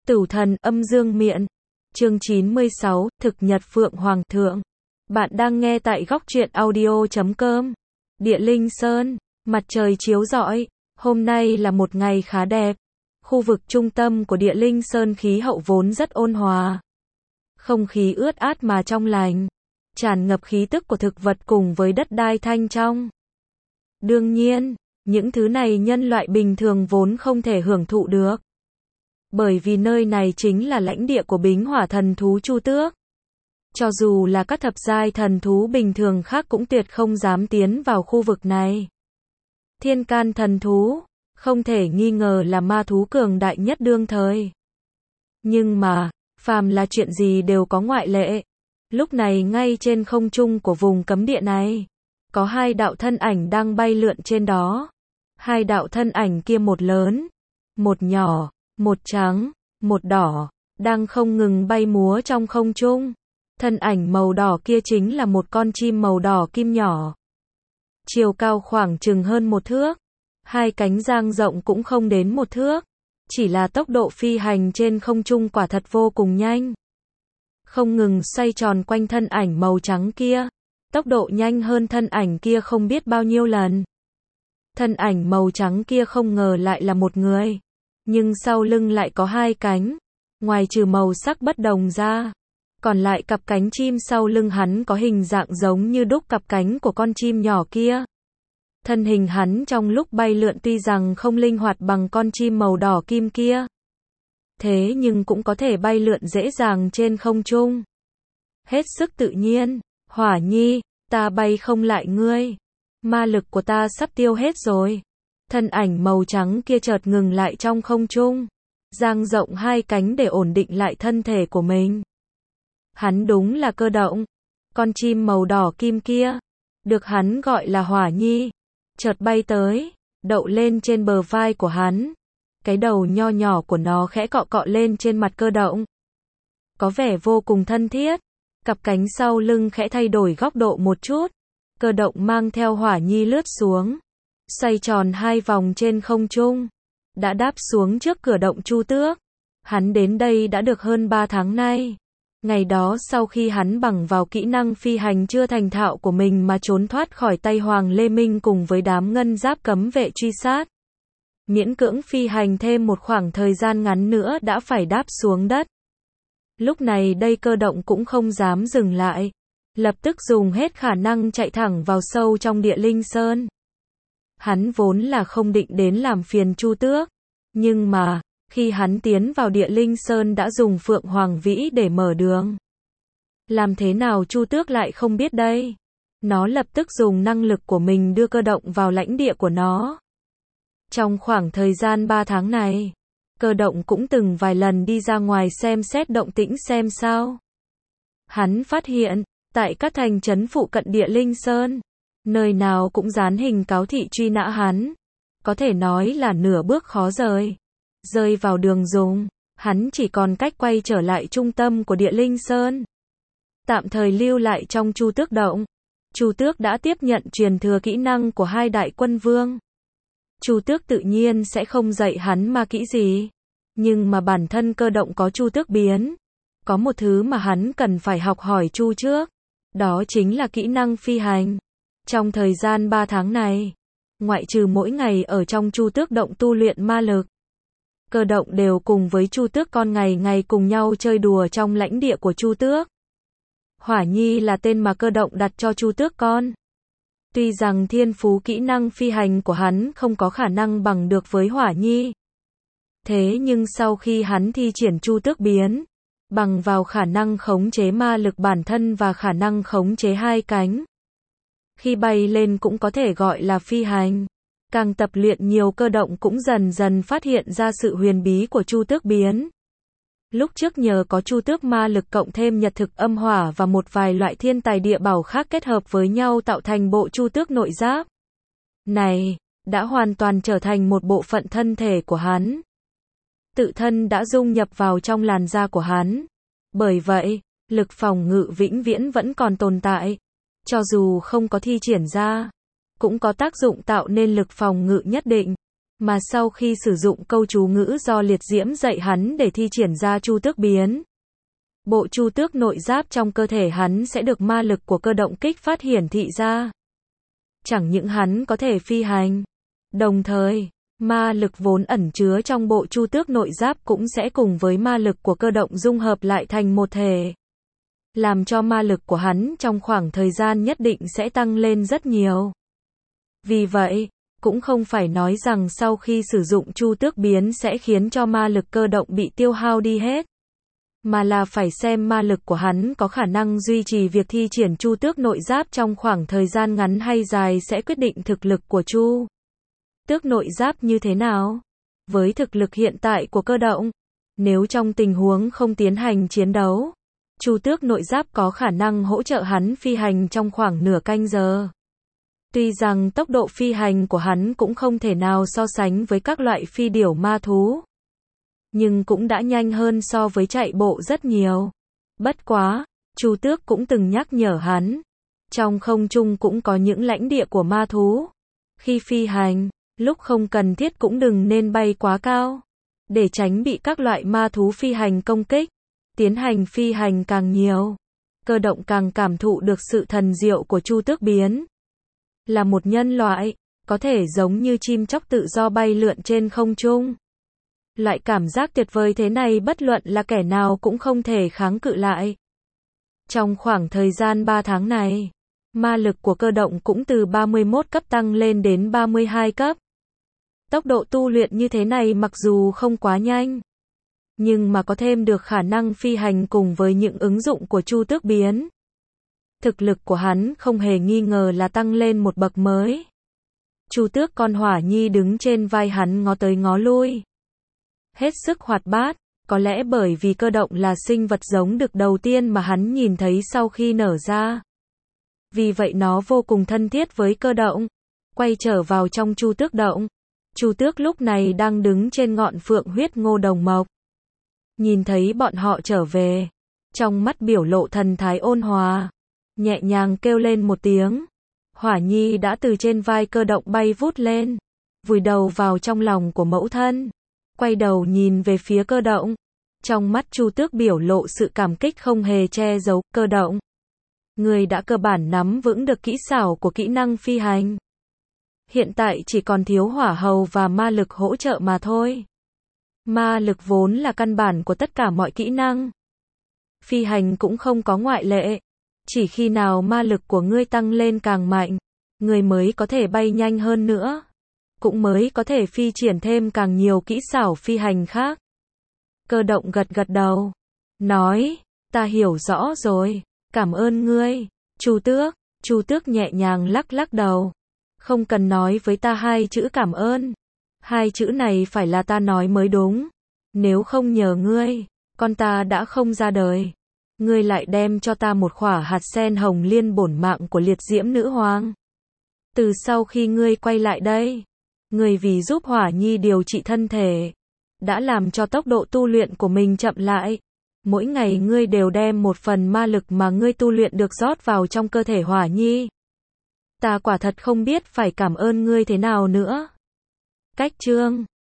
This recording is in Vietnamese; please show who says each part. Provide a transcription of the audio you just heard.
Speaker 1: Tửu thần âm dương miện. Chương 96, thực nhật Phượng Hoàng thượng. Bạn đang nghe tại góc truyện audio.com. Địa Linh Sơn, mặt trời chiếu rọi. Hôm nay là một ngày khá đẹp. Khu vực trung tâm của Địa Linh Sơn khí hậu vốn rất ôn hòa. Không khí ướt át mà trong lành. Tràn ngập khí tức của thực vật cùng với đất đai thanh trong. Đương nhiên, những thứ này nhân loại bình thường vốn không thể hưởng thụ được. Bởi vì nơi này chính là lãnh địa của Bính Hỏa thần thú Chu Tước. Cho dù là các thập giai thần thú bình thường khác cũng tuyệt không dám tiến vào khu vực này. Thiên can thần thú, không thể nghi ngờ là ma thú cường đại nhất đương thời. Nhưng mà, phàm là chuyện gì đều có ngoại lệ. Lúc này ngay trên không trung của vùng cấm địa này, có hai đạo thân ảnh đang bay lượn trên đó. Hai đạo thân ảnh kia một lớn, một nhỏ, một trắng, một đỏ, đang không ngừng bay múa trong không trung. Thân ảnh màu đỏ kia chính là một con chim màu đỏ kim nhỏ. Chiều cao khoảng chừng hơn 1 thước. Hai cánh dang rộng cũng không đến 1 thước. Chỉ là tốc độ phi hành trên không trung quả thật vô cùng nhanh. Không ngừng xoay tròn quanh thân ảnh màu trắng kia. Tốc độ nhanh hơn thân ảnh kia không biết bao nhiêu lần. Thân ảnh màu trắng kia không ngờ lại là một người. Nhưng sau lưng lại có hai cánh. Ngoài trừ màu sắc bất đồng ra, còn lại cặp cánh chim sau lưng hắn có hình dạng giống như đúc cặp cánh của con chim nhỏ kia. Thân hình hắn trong lúc bay lượn tuy rằng không linh hoạt bằng con chim màu đỏ kim kia. Thế nhưng cũng có thể bay lượn dễ dàng trên không trung. Hết sức tự nhiên. Hỏa Nhi, ta bay không lại ngươi. Ma lực của ta sắp tiêu hết rồi. Thân ảnh màu trắng kia chợt ngừng lại trong không trung, dang rộng hai cánh để ổn định lại thân thể của mình. Hắn đúng là Cơ Động. Con chim màu đỏ kim kia, được hắn gọi là Hỏa Nhi, chợt bay tới, đậu lên trên bờ vai của hắn. Cái đầu nho nhỏ của nó khẽ cọ cọ lên trên mặt Cơ Động. Có vẻ vô cùng thân thiết. Cặp cánh sau lưng khẽ thay đổi góc độ một chút. Cơ Động mang theo Hỏa Nhi lướt xuống, xoay tròn hai vòng trên không trung, đã đáp xuống trước cửa động Chu Tước. Hắn đến đây đã được hơn 3 tháng nay. Ngày đó sau khi hắn bằng vào kỹ năng phi hành chưa thành thạo của mình mà trốn thoát khỏi tay Hoàng Lê Minh cùng với đám ngân giáp cấm vệ truy sát. Miễn cưỡng phi hành thêm một khoảng thời gian ngắn nữa đã phải đáp xuống đất. Lúc này đây Cơ Động cũng không dám dừng lại. Lập tức dùng hết khả năng chạy thẳng vào sâu trong Địa Linh Sơn. Hắn vốn là không định đến làm phiền Chu Tước. Nhưng mà, khi hắn tiến vào Địa Linh Sơn đã dùng Phượng Hoàng Vĩ để mở đường. Làm thế nào Chu Tước lại không biết đây? Nó lập tức dùng năng lực của mình đưa Cơ Động vào lãnh địa của nó. Trong khoảng thời gian 3 tháng này, Cơ Động cũng từng vài lần đi ra ngoài xem xét động tĩnh xem sao. Hắn phát hiện, tại các thành trấn phụ cận Địa Linh Sơn, nơi nào cũng dán hình cáo thị truy nã hắn. Có thể nói là nửa bước khó rời. Rơi vào đường dùng, hắn chỉ còn cách quay trở lại trung tâm của Địa Linh Sơn. Tạm thời lưu lại trong Chu Tước động. Chu Tước đã tiếp nhận truyền thừa kỹ năng của hai đại quân vương. Chu Tước tự nhiên sẽ không dạy hắn ma kỹ gì. Nhưng mà bản thân Cơ Động có Chu Tước biến. Có một thứ mà hắn cần phải học hỏi Chu trước. Đó chính là kỹ năng phi hành. Trong thời gian 3 tháng này, ngoại trừ mỗi ngày ở trong Chu Tước động tu luyện ma lực, Cơ Động đều cùng với Chu Tước con ngày ngày cùng nhau chơi đùa trong lãnh địa của Chu Tước. Hỏa Nhi là tên mà Cơ Động đặt cho Chu Tước con. Tuy rằng thiên phú kỹ năng phi hành của hắn không có khả năng bằng được với Hỏa Nhi. Thế nhưng sau khi hắn thi triển Chu Tước biến, bằng vào khả năng khống chế ma lực bản thân và khả năng khống chế hai cánh, khi bay lên cũng có thể gọi là phi hành. Càng tập luyện nhiều Cơ Động cũng dần dần phát hiện ra sự huyền bí của Chu Tước biến. Lúc trước nhờ có Chu Tước ma lực cộng thêm nhật thực âm hỏa và một vài loại thiên tài địa bảo khác kết hợp với nhau tạo thành bộ Chu Tước nội giáp. Này, đã hoàn toàn trở thành một bộ phận thân thể của hắn. Tự thân đã dung nhập vào trong làn da của hắn. Bởi vậy, lực phòng ngự vĩnh viễn vẫn còn tồn tại. Cho dù không có thi triển ra, cũng có tác dụng tạo nên lực phòng ngự nhất định. Mà sau khi sử dụng câu chú ngữ do liệt diễm dạy hắn để thi triển ra chu tước biến, bộ chu tước nội giáp trong cơ thể hắn sẽ được ma lực của cơ động kích phát hiển thị ra. Chẳng những hắn có thể phi hành, đồng thời, ma lực vốn ẩn chứa trong bộ chu tước nội giáp cũng sẽ cùng với ma lực của cơ động dung hợp lại thành một thể, làm cho ma lực của hắn trong khoảng thời gian nhất định sẽ tăng lên rất nhiều. Vì vậy, cũng không phải nói rằng sau khi sử dụng chu tước biến sẽ khiến cho ma lực cơ động bị tiêu hao đi hết, mà là phải xem ma lực của hắn có khả năng duy trì việc thi triển chu tước nội giáp trong khoảng thời gian ngắn hay dài sẽ quyết định thực lực của chu tước nội giáp như thế nào. Với thực lực hiện tại của cơ động, nếu trong tình huống không tiến hành chiến đấu, chu tước nội giáp có khả năng hỗ trợ hắn phi hành trong khoảng nửa canh giờ. Tuy rằng tốc độ phi hành của hắn cũng không thể nào so sánh với các loại phi điểu ma thú, nhưng cũng đã nhanh hơn so với chạy bộ rất nhiều. Bất quá, Chu Tước cũng từng nhắc nhở hắn, trong không trung cũng có những lãnh địa của ma thú. Khi phi hành, lúc không cần thiết cũng đừng nên bay quá cao, để tránh bị các loại ma thú phi hành công kích. Tiến hành phi hành càng nhiều, cơ động càng cảm thụ được sự thần diệu của chu tước biến. Là một nhân loại, có thể giống như chim chóc tự do bay lượn trên không trung. Loại cảm giác tuyệt vời thế này bất luận là kẻ nào cũng không thể kháng cự lại. Trong khoảng thời gian 3 tháng này, ma lực của cơ động cũng từ 31 cấp tăng lên đến 32 cấp. Tốc độ tu luyện như thế này mặc dù không quá nhanh, nhưng mà có thêm được khả năng phi hành cùng với những ứng dụng của chu tước biến. Thực lực của hắn không hề nghi ngờ là tăng lên một bậc mới. Chu tước con hỏa nhi đứng trên vai hắn ngó tới ngó lui, hết sức hoạt bát, có lẽ bởi vì cơ động là sinh vật giống đực đầu tiên mà hắn nhìn thấy sau khi nở ra. Vì vậy nó vô cùng thân thiết với cơ động. Quay trở vào trong chu tước động, chu tước lúc này đang đứng trên ngọn phượng huyết ngô đồng mộc. Nhìn thấy bọn họ trở về, trong mắt biểu lộ thần thái ôn hòa, nhẹ nhàng kêu lên một tiếng. Hỏa nhi đã từ trên vai cơ động bay vút lên, vùi đầu vào trong lòng của mẫu thân, quay đầu nhìn về phía cơ động. Trong mắt chu tước biểu lộ sự cảm kích không hề che giấu. Cơ động, người đã cơ bản nắm vững được kỹ xảo của kỹ năng phi hành. Hiện tại chỉ còn thiếu hỏa hầu và ma lực hỗ trợ mà thôi. Ma lực vốn là căn bản của tất cả mọi kỹ năng. Phi hành cũng không có ngoại lệ. Chỉ khi nào ma lực của ngươi tăng lên càng mạnh, ngươi mới có thể bay nhanh hơn nữa. Cũng mới có thể phi triển thêm càng nhiều kỹ xảo phi hành khác. Cơ động gật gật đầu, nói, ta hiểu rõ rồi, cảm ơn ngươi. Chu tước nhẹ nhàng lắc lắc đầu. Không cần nói với ta hai chữ cảm ơn. Hai chữ này phải là ta nói mới đúng. Nếu không nhờ ngươi, con ta đã không ra đời. Ngươi lại đem cho ta một khỏa hạt sen hồng liên bổn mạng của liệt diễm nữ hoàng. Từ sau khi ngươi quay lại đây, ngươi vì giúp hỏa nhi điều trị thân thể, đã làm cho tốc độ tu luyện của mình chậm lại. Mỗi ngày ngươi đều đem một phần ma lực mà ngươi tu luyện được rót vào trong cơ thể hỏa nhi. Ta quả thật không biết phải cảm ơn ngươi thế nào nữa. Cách chương